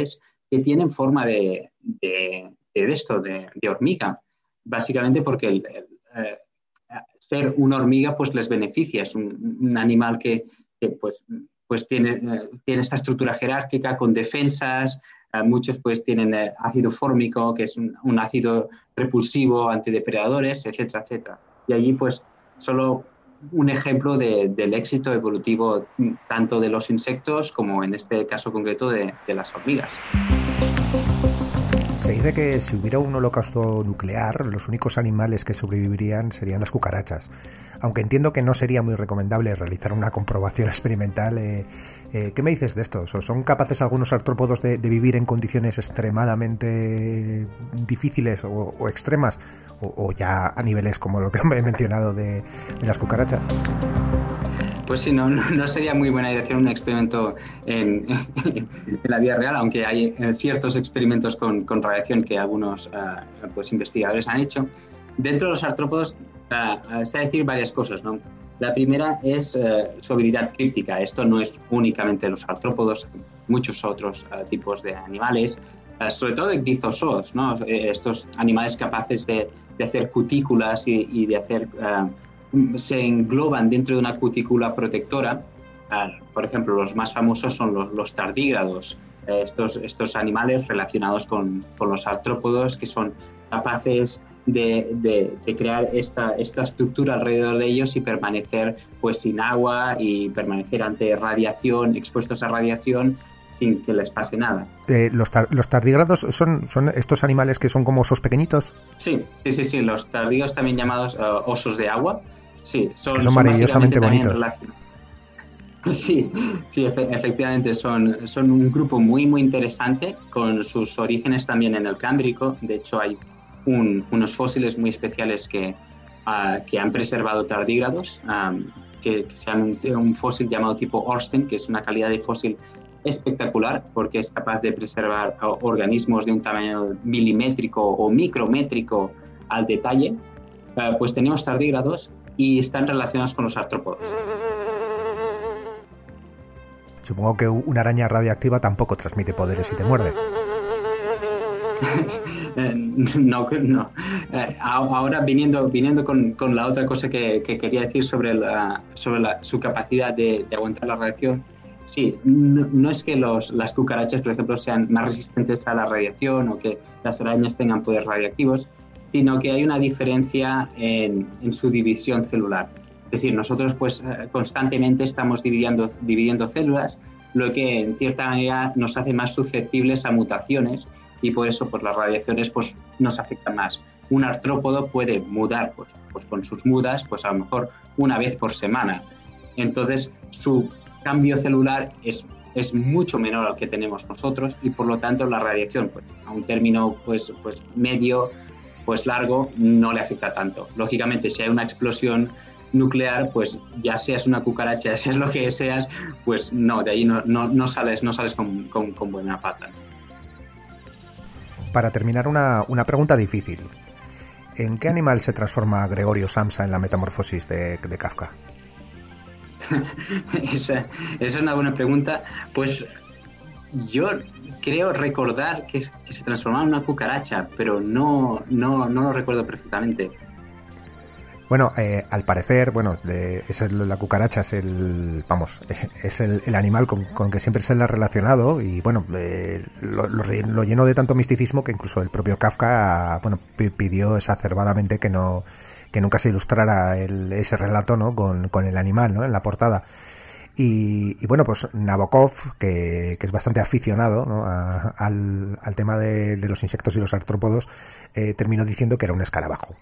que tienen forma de, de, de esto, de, de hormiga, básicamente porque el, el, eh, ser una hormiga pues les beneficia, es un, un animal que, que pues, pues tiene, eh, tiene esta estructura jerárquica con defensas, eh, muchos pues tienen eh, ácido fórmico, que es un, un ácido repulsivo ante depredadores, etcétera, etcétera. Y allí pues solo un ejemplo de, del éxito evolutivo tanto de los insectos como en este caso concreto de, de las hormigas. Se dice que si hubiera un holocausto nuclear, los únicos animales que sobrevivirían serían las cucarachas. Aunque entiendo que no sería muy recomendable realizar una comprobación experimental, eh, eh, ¿qué me dices de esto? ¿Son capaces algunos artrópodos de, de vivir en condiciones extremadamente difíciles o, o extremas? O, ¿O ya a niveles como lo que he mencionado de, de las cucarachas? Pues sí, no, no sería muy buena idea hacer un experimento en, en la vida real, aunque hay ciertos experimentos con, con radiación que algunos uh, pues, investigadores han hecho. Dentro de los artrópodos uh, se ha de decir varias cosas, ¿no? La primera es uh, su habilidad críptica. Esto no es únicamente los artrópodos, muchos otros uh, tipos de animales, uh, sobre todo de dinozoos, ¿no? Estos animales capaces de, de hacer cutículas y, y de hacer... Uh, se engloban dentro de una cutícula protectora. Por ejemplo, los más famosos son los, los tardígrados, estos, estos animales relacionados con, con los artrópodos que son capaces de, de, de crear esta, esta estructura alrededor de ellos y permanecer pues, sin agua y permanecer ante radiación, expuestos a radiación sin que les pase nada. Eh, los, tar- ¿Los tardígrados son, son estos animales que son como osos pequeñitos? Sí, sí, sí, sí. Los tardígrados, también llamados uh, osos de agua. Sí, son, es que son maravillosamente son bonitos. Sí, sí, efe- efectivamente, son, son un grupo muy, muy interesante, con sus orígenes también en el Cámbrico. De hecho, hay un, unos fósiles muy especiales que, uh, que han preservado tardígrados, um, que, que se llaman un, un fósil llamado tipo Orsten, que es una calidad de fósil espectacular porque es capaz de preservar uh, organismos de un tamaño milimétrico o micrométrico al detalle. Uh, pues tenemos tardígrados y están relacionados con los artrópodos. Supongo que una araña radioactiva tampoco transmite poderes si te muerde. no, no. Ahora viniendo, viniendo con, con la otra cosa que, que quería decir sobre, la, sobre la, su capacidad de, de aguantar la radiación, sí, no, no es que los, las cucarachas, por ejemplo, sean más resistentes a la radiación o que las arañas tengan poderes radiactivos, sino que hay una diferencia en, en su división celular. Es decir, nosotros pues constantemente estamos dividiendo, dividiendo células, lo que en cierta manera nos hace más susceptibles a mutaciones y por eso pues las radiaciones pues nos afectan más. Un artrópodo puede mudar pues, pues con sus mudas pues a lo mejor una vez por semana. Entonces su cambio celular es, es mucho menor al que tenemos nosotros y por lo tanto la radiación pues, a un término pues, pues medio pues largo no le afecta tanto. Lógicamente, si hay una explosión nuclear, pues ya seas una cucaracha, ya seas lo que seas, pues no, de ahí no, no, no sales, no sales con, con, con buena pata. Para terminar, una, una pregunta difícil. ¿En qué animal se transforma Gregorio Samsa en la Metamorfosis de, de Kafka? esa, esa es una buena pregunta. Pues yo creo recordar que, que se transformaba en una cucaracha, pero no, no, no lo recuerdo perfectamente. Bueno, eh, al parecer, bueno, eh, es el, la cucaracha es el, vamos, eh, es el, el animal con, con que siempre se le ha relacionado y bueno, eh, lo, lo, lo llenó de tanto misticismo que incluso el propio Kafka, bueno, p- pidió exacerbadamente que no, que nunca se ilustrara el, ese relato, ¿no? Con, con el animal, ¿no? En la portada. Y, y bueno, pues Nabokov, que, que es bastante aficionado, ¿no? a, al, al tema de, de los insectos y los artrópodos, eh, terminó diciendo que era un escarabajo.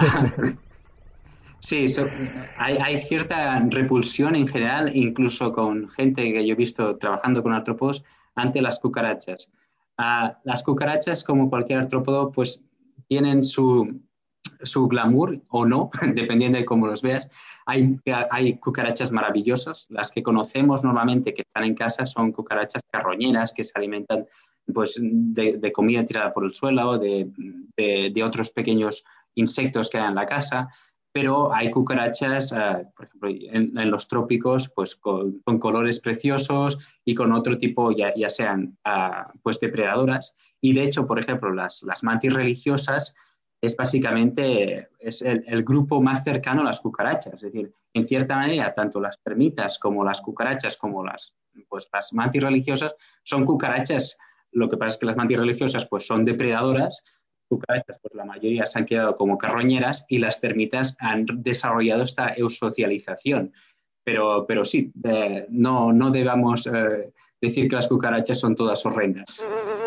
Sí, so, hay, hay cierta repulsión en general, incluso con gente que yo he visto trabajando con artrópodos, ante las cucarachas. Uh, las cucarachas, como cualquier artrópodo, pues tienen su, su glamour o no, dependiendo de cómo los veas. Hay, hay cucarachas maravillosas, las que conocemos normalmente que están en casa son cucarachas carroñeras que se alimentan pues, de, de comida tirada por el suelo, de, de, de otros pequeños insectos que hay en la casa. pero hay cucarachas, uh, por ejemplo, en, en los trópicos, pues con, con colores preciosos y con otro tipo, ya, ya sean uh, pues depredadoras. Y de hecho, por ejemplo, las, las mantis religiosas es básicamente es el, el grupo más cercano a las cucarachas. Es decir, en cierta manera, tanto las termitas como las cucarachas, como las, pues, las mantis religiosas, son cucarachas. Lo que pasa es que las mantis religiosas pues, son depredadoras. Cucarachas, pues la mayoría se han quedado como carroñeras y las termitas han desarrollado esta eusocialización. Pero, pero sí, eh, no, no debamos eh, decir que las cucarachas son todas horrendas.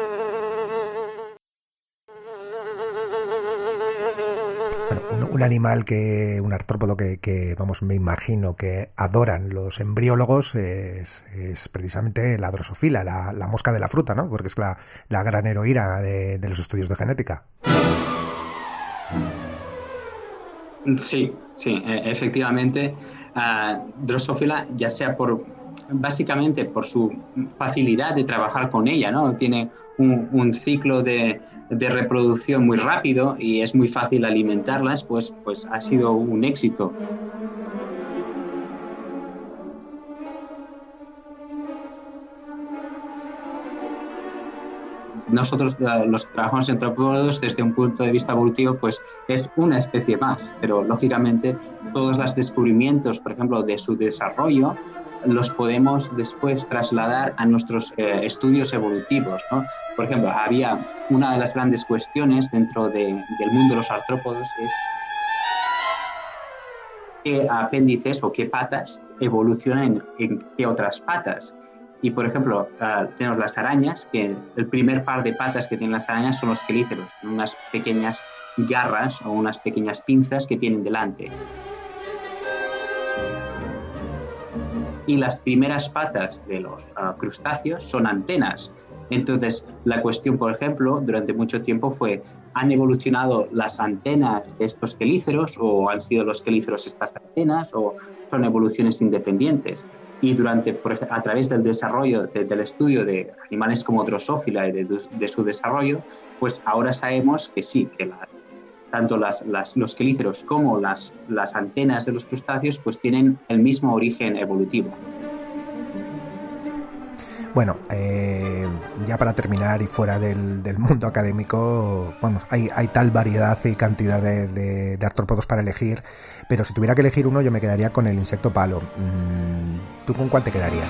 Bueno, un, un animal que, un artrópodo que, que, vamos, me imagino que adoran los embriólogos es, es precisamente la drosófila, la, la mosca de la fruta, ¿no? Porque es la, la gran heroína de, de los estudios de genética. Sí, sí, efectivamente. Uh, drosófila, ya sea por, básicamente por su facilidad de trabajar con ella, ¿no? Tiene un, un ciclo de, de reproducción muy rápido y es muy fácil alimentarlas, pues, pues ha sido un éxito. Nosotros, los que trabajamos en artrópodos, desde un punto de vista evolutivo, pues es una especie más, pero lógicamente todos los descubrimientos, por ejemplo, de su desarrollo, los podemos después trasladar a nuestros eh, estudios evolutivos, ¿no? Por ejemplo, había una de las grandes cuestiones dentro de, del mundo de los artrópodos es qué apéndices o qué patas evolucionan en, en qué otras patas. Y, por ejemplo, uh, tenemos las arañas, que el primer par de patas que tienen las arañas son los quelíceros, unas pequeñas garras o unas pequeñas pinzas que tienen delante. Y las primeras patas de los uh, crustáceos son antenas. Entonces, la cuestión, por ejemplo, durante mucho tiempo fue, ¿han evolucionado las antenas de estos quelíceros o han sido los quelíceros estas antenas o son evoluciones independientes? Y durante, por ejemplo, a través del desarrollo, de, del estudio de animales como Drosophila y de, de su desarrollo, pues ahora sabemos que sí, que la, tanto las, las, los quelíceros como las, las antenas de los crustáceos pues tienen el mismo origen evolutivo. Bueno, eh, ya para terminar y fuera del, del mundo académico, vamos, hay, hay tal variedad y cantidad de, de, de artrópodos para elegir, pero si tuviera que elegir uno yo me quedaría con el insecto palo. ¿Tú con cuál te quedarías?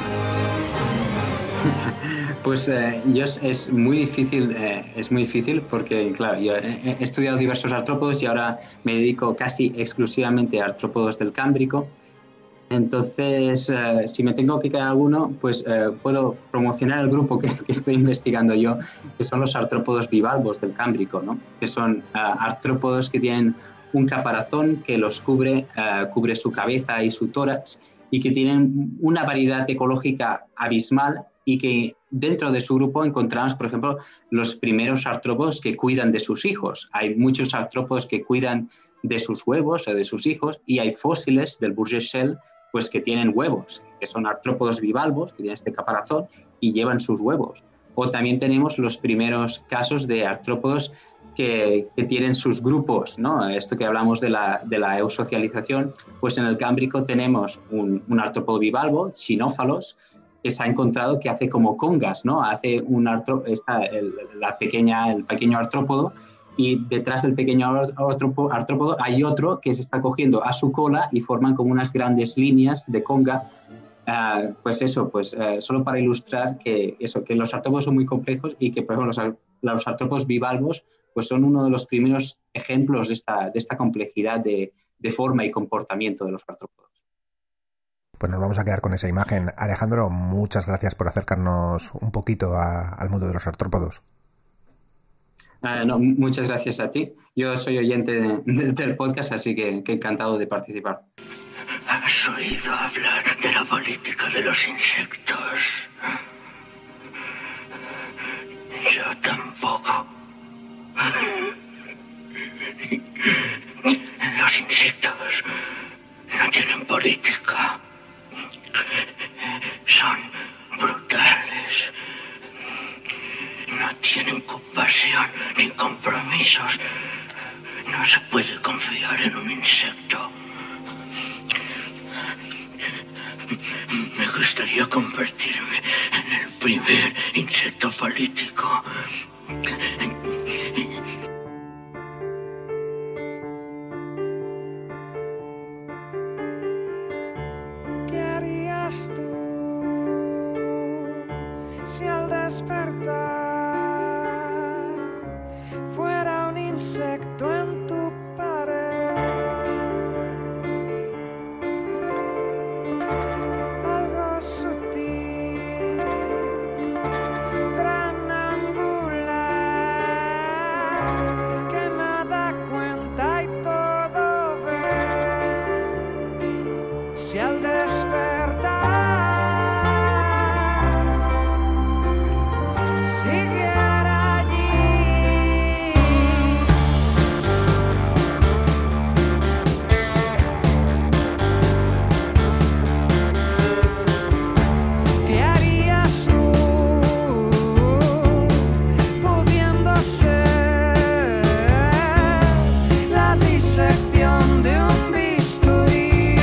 Pues eh, yo es, es muy difícil, eh, es muy difícil porque, claro, yo he, he estudiado diversos artrópodos y ahora me dedico casi exclusivamente a artrópodos del Cámbrico. Entonces, eh, si me tengo que quedar alguno, pues eh, puedo promocionar el grupo que, que estoy investigando yo, que son los artrópodos bivalvos del Cámbrico, ¿no? Que son uh, artrópodos que tienen un caparazón que los cubre, uh, cubre su cabeza y su tórax y que tienen una variedad ecológica abismal y que dentro de su grupo encontramos, por ejemplo, los primeros artrópodos que cuidan de sus hijos. Hay muchos artrópodos que cuidan de sus huevos o de sus hijos y hay fósiles del Bourget-Shell pues que tienen huevos, que son artrópodos bivalvos, que tienen este caparazón y llevan sus huevos. O también tenemos los primeros casos de artrópodos que, que tienen sus grupos, ¿no? Esto que hablamos de la, de la eusocialización, pues en el Cámbrico tenemos un, un artrópodo bivalvo, Chinóphalos, que se ha encontrado que hace como congas, ¿no? Hace un artro, esta, el, la pequeña, el pequeño artrópodo, y detrás del pequeño artrópodo hay otro que se está cogiendo a su cola y forman como unas grandes líneas de conga. Uh, pues eso, pues uh, solo para ilustrar que, eso, que los artrópodos son muy complejos y que, por ejemplo, los, los artrópodos bivalvos pues son uno de los primeros ejemplos de esta, de esta complejidad de, de forma y comportamiento de los artrópodos. Pues nos vamos a quedar con esa imagen. Alejandro, muchas gracias por acercarnos un poquito a, al mundo de los artrópodos. Uh, no, muchas gracias a ti. Yo soy oyente de, de, del podcast, así que, que encantado de participar. ¿Has oído hablar de la política de los insectos? Yo tampoco. Los insectos no tienen política. Son brutales. No tienen compasión ni compromisos. No se puede confiar en un insecto. Me gustaría convertirme en el primer insecto falítico. ¿Qué harías tú si al despertar fuera un insecto en tu pared? Algo sutil, gran angular, que nada cuenta y todo ve. Si al despertar siguiera allí, ¿qué harías tú pudiendo ser la disección de un bisturí?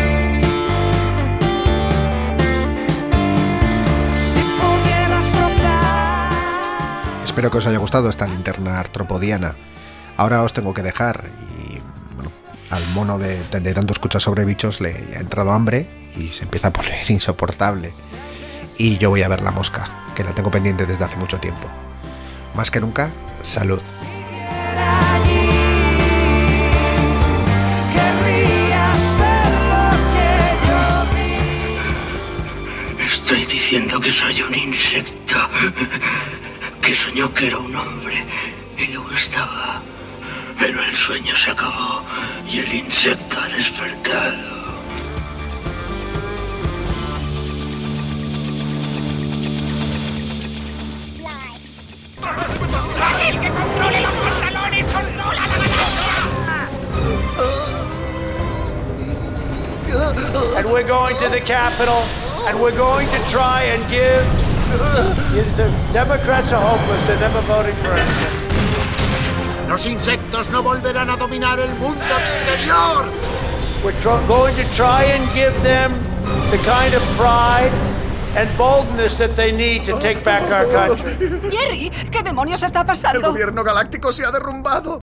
Si pudieras rozar. Espero que os haya gustado esta linterna artropodiana. Ahora os tengo que dejar y, bueno, al mono de, de, de tanto escuchar sobre bichos le, le ha entrado hambre y se empieza a poner insoportable. Y yo voy a ver la mosca, que la tengo pendiente desde hace mucho tiempo. Más que nunca, salud. Querrías ver lo que yo vi. Estoy diciendo que soy un insecto. Que soñó que era un hombre y luego estaba. Pero el sueño se acabó y el insecto ha despertado. ¡El que controle los pantalones controla la galaxia! And we're going to the Capitol, and we're going to try and give... The Democrats are hopeless, they're never voting for anything. Los insectos no volverán a dominar el mundo exterior. We're tr- going to try and give them the kind of pride and boldness that they need to take back our country. Jerry, ¿qué demonios está pasando? El gobierno galáctico se ha derrumbado.